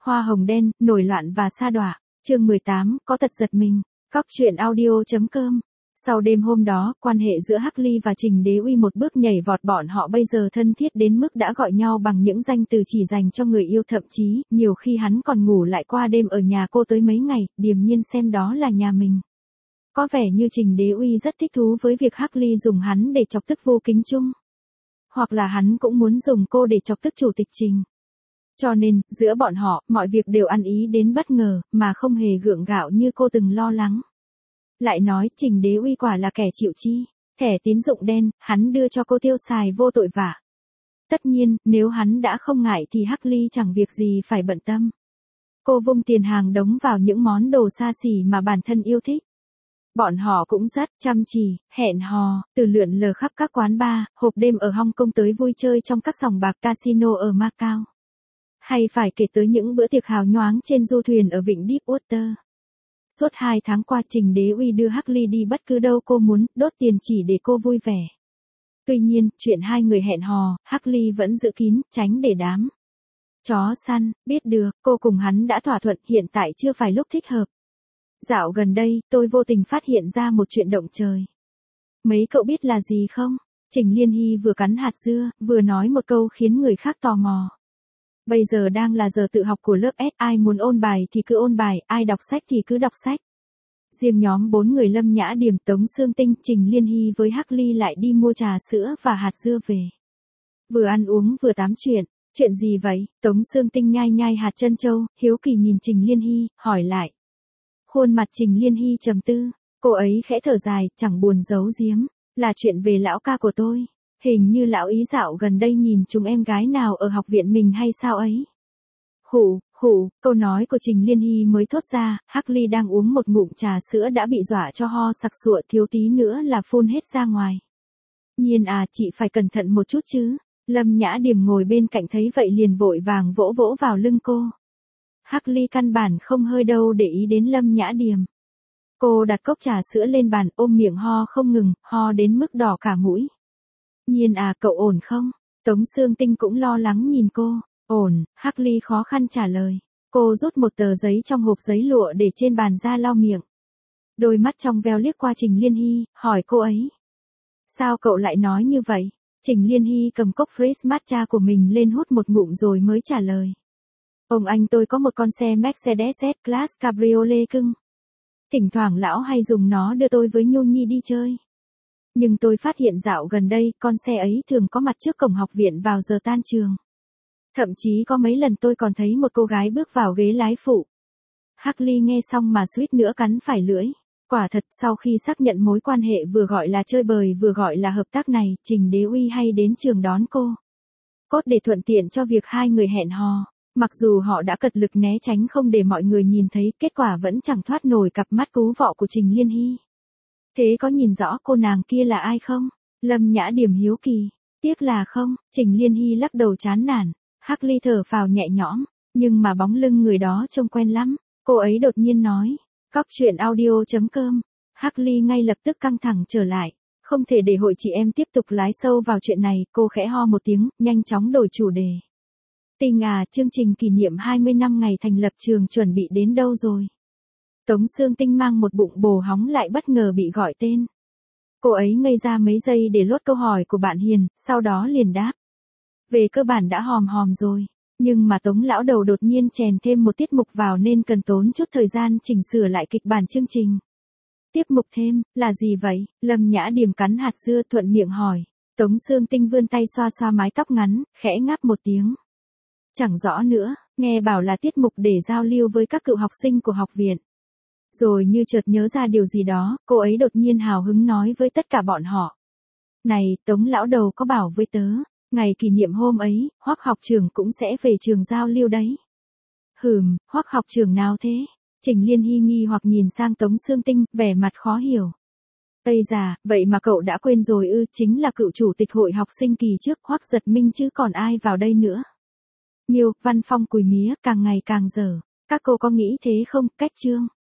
Hoa hồng đen, nổi loạn và sa đọa. Chương 18, có tật giật mình. Cóc truyện audio.com. Sau đêm hôm đó, quan hệ giữa Hắc Ly và Trình Đế Uy một bước nhảy vọt, bọn họ bây giờ thân thiết đến mức đã gọi nhau bằng những danh từ chỉ dành cho người yêu, thậm chí, nhiều khi hắn còn ngủ lại qua đêm ở nhà cô tới mấy ngày, điềm nhiên xem đó là nhà mình. Có vẻ như Trình Đế Uy rất thích thú với việc Hắc Ly dùng hắn để chọc tức Vô Kính Trung. Hoặc là hắn cũng muốn dùng cô để chọc tức Chủ tịch Trình. Cho nên, giữa bọn họ, mọi việc đều ăn ý đến bất ngờ, mà không hề gượng gạo như cô từng lo lắng. Lại nói, Trình Đế Uy quả là kẻ chịu chi. Thẻ tín dụng đen, hắn đưa cho cô tiêu xài vô tội vạ. Tất nhiên, nếu hắn đã không ngại thì Hắc Ly chẳng việc gì phải bận tâm. Cô vung tiền hàng đống vào những món đồ xa xỉ mà bản thân yêu thích. Bọn họ cũng rất chăm chỉ, hẹn hò, từ lượn lờ khắp các quán bar, hộp đêm ở Hong Kong tới vui chơi trong các sòng bạc casino ở Macau. Hay phải kể tới những bữa tiệc hào nhoáng trên du thuyền ở vịnh Deepwater. Suốt 2 tháng qua, Trình Đế Uy đưa Hắc Ly đi bất cứ đâu cô muốn, đốt tiền chỉ để cô vui vẻ. Tuy nhiên, chuyện hai người hẹn hò, Hắc Ly vẫn giữ kín, tránh để đám chó săn biết được. Cô cùng hắn đã thỏa thuận, hiện tại chưa phải lúc thích hợp. Dạo gần đây, tôi vô tình phát hiện ra một chuyện động trời. Mấy cậu biết là gì không? Trình Liên Hy vừa cắn hạt dưa, vừa nói một câu khiến người khác tò mò. Bây giờ đang là giờ tự học của lớp S, ai muốn ôn bài thì cứ ôn bài, ai đọc sách thì cứ đọc sách. Riêng nhóm 4 người Lâm Nhã Điểm, Tống Sương Tinh, Trình Liên Hy với Hắc Ly lại đi mua trà sữa và hạt dưa về. Vừa ăn uống vừa tám chuyện. Chuyện gì vậy? Tống Sương Tinh nhai nhai hạt trân châu, hiếu kỳ nhìn Trình Liên Hy, hỏi lại. Khuôn mặt Trình Liên Hy trầm tư, cô ấy khẽ thở dài, chẳng buồn giấu giếm, là chuyện về lão ca của tôi. Hình như lão ý dạo gần đây nhìn chúng em gái nào ở học viện mình hay sao ấy. Khụ, câu nói của Trình Liên Hy mới thốt ra, Hắc Ly đang uống một ngụm trà sữa đã bị dọa cho ho sặc sụa, thiếu tí nữa là phun hết ra ngoài. Nhiên à, chị phải cẩn thận một chút chứ. Lâm Nhã Điểm ngồi bên cạnh thấy vậy liền vội vàng vỗ vỗ vào lưng cô. Hắc Ly căn bản không hơi đâu để ý đến Lâm Nhã Điểm. Cô đặt cốc trà sữa lên bàn, ôm miệng ho không ngừng, ho đến mức đỏ cả mũi. Nhiên à, cậu ổn không? Tống Sương Tinh cũng lo lắng nhìn cô. Ổn, Hắc Ly khó khăn trả lời. Cô rút một tờ giấy trong hộp giấy lụa để trên bàn ra lau miệng. Đôi mắt trong veo liếc qua Trình Liên Hy, hỏi cô ấy. Sao cậu lại nói như vậy? Trình Liên Hy cầm cốc fresh matcha của mình lên hút một ngụm rồi mới trả lời. Ông anh tôi có một con xe Mercedes S-Class Cabriolet cưng. Thỉnh thoảng lão hay dùng nó đưa tôi với Nhu Nhi đi chơi. Nhưng tôi phát hiện dạo gần đây, con xe ấy thường có mặt trước cổng học viện vào giờ tan trường. Thậm chí có mấy lần tôi còn thấy một cô gái bước vào ghế lái phụ. Hắc Ly nghe xong mà suýt nữa cắn phải lưỡi. Quả thật, sau khi xác nhận mối quan hệ vừa gọi là chơi bời vừa gọi là hợp tác này, Trình Đế Uy hay đến trường đón cô. Cốt để thuận tiện cho việc hai người hẹn hò. Mặc dù họ đã cật lực né tránh không để mọi người nhìn thấy, kết quả vẫn chẳng thoát nổi cặp mắt cú vọ của Trình Liên Hy. Thế có nhìn rõ cô nàng kia là ai không? Lâm Nhã Điểm hiếu kỳ. Tiếc là không. Trình Liên Hy lắc đầu chán nản. Hắc Ly thở phào nhẹ nhõm. Nhưng mà bóng lưng người đó trông quen lắm. Cô ấy đột nhiên nói. Cóc truyện audio.com. Hắc Ly ngay lập tức căng thẳng trở lại. Không thể để hội chị em tiếp tục lái sâu vào chuyện này. Cô khẽ ho một tiếng, nhanh chóng đổi chủ đề. Tình à, chương trình kỷ niệm 20 năm ngày thành lập trường chuẩn bị đến đâu rồi? Tống Sương Tinh mang một bụng bồ hóng lại bất ngờ bị gọi tên. Cô ấy ngây ra mấy giây để lốt câu hỏi của bạn Hiền, sau đó liền đáp. Về cơ bản đã hòm rồi, nhưng mà Tống lão đầu đột nhiên chèn thêm một tiết mục vào nên cần tốn chút thời gian chỉnh sửa lại kịch bản chương trình. Tiếp mục thêm, là gì vậy? Lâm Nhã Điểm cắn hạt dưa thuận miệng hỏi. Tống Sương Tinh vươn tay xoa xoa mái tóc ngắn, khẽ ngáp một tiếng. Chẳng rõ nữa, nghe bảo là tiết mục để giao lưu với các cựu học sinh của học viện. Rồi như chợt nhớ ra điều gì đó, cô ấy đột nhiên hào hứng nói với tất cả bọn họ. Này, Tống lão đầu có bảo với tớ, ngày kỷ niệm hôm ấy, Hoắc học trưởng cũng sẽ về trường giao lưu đấy. Hoắc học trưởng nào thế? Trình Liên Hy nghi hoặc nhìn sang Tống Sương Tinh, vẻ mặt khó hiểu. Ây già, vậy mà cậu đã quên rồi ư? Chính là cựu chủ tịch hội học sinh kỳ trước, Hoắc Giật Minh chứ còn ai vào đây nữa. Miêu, văn phong cùi mía, càng ngày càng dở. Các cô có nghĩ thế không? Cách chương.